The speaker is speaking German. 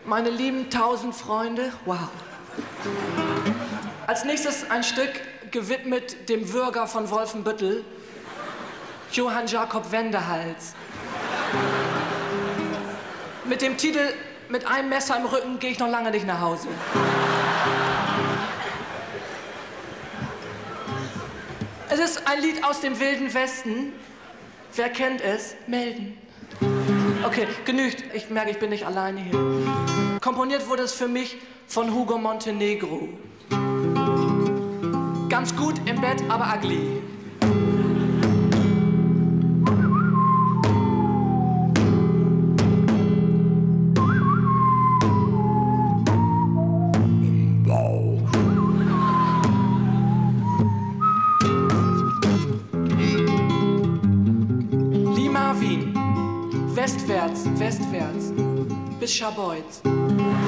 Meine lieben 1000 Freunde, wow. Als nächstes ein Stück gewidmet dem Würger von Wolfenbüttel, Johann Jakob Wendehals. Mit dem Titel "Mit einem Messer im Rücken gehe ich noch lange nicht nach Hause". Es ist ein Lied aus dem Wilden Westen. Wer kennt es? Melden. Okay, genügt. Ich merke, ich bin nicht alleine hier. Komponiert wurde es für mich von Hugo Montenegro. Ganz gut im Bett, aber ugly. Lima, Wien. Westwärts, westwärts. Bis Scharbeutz.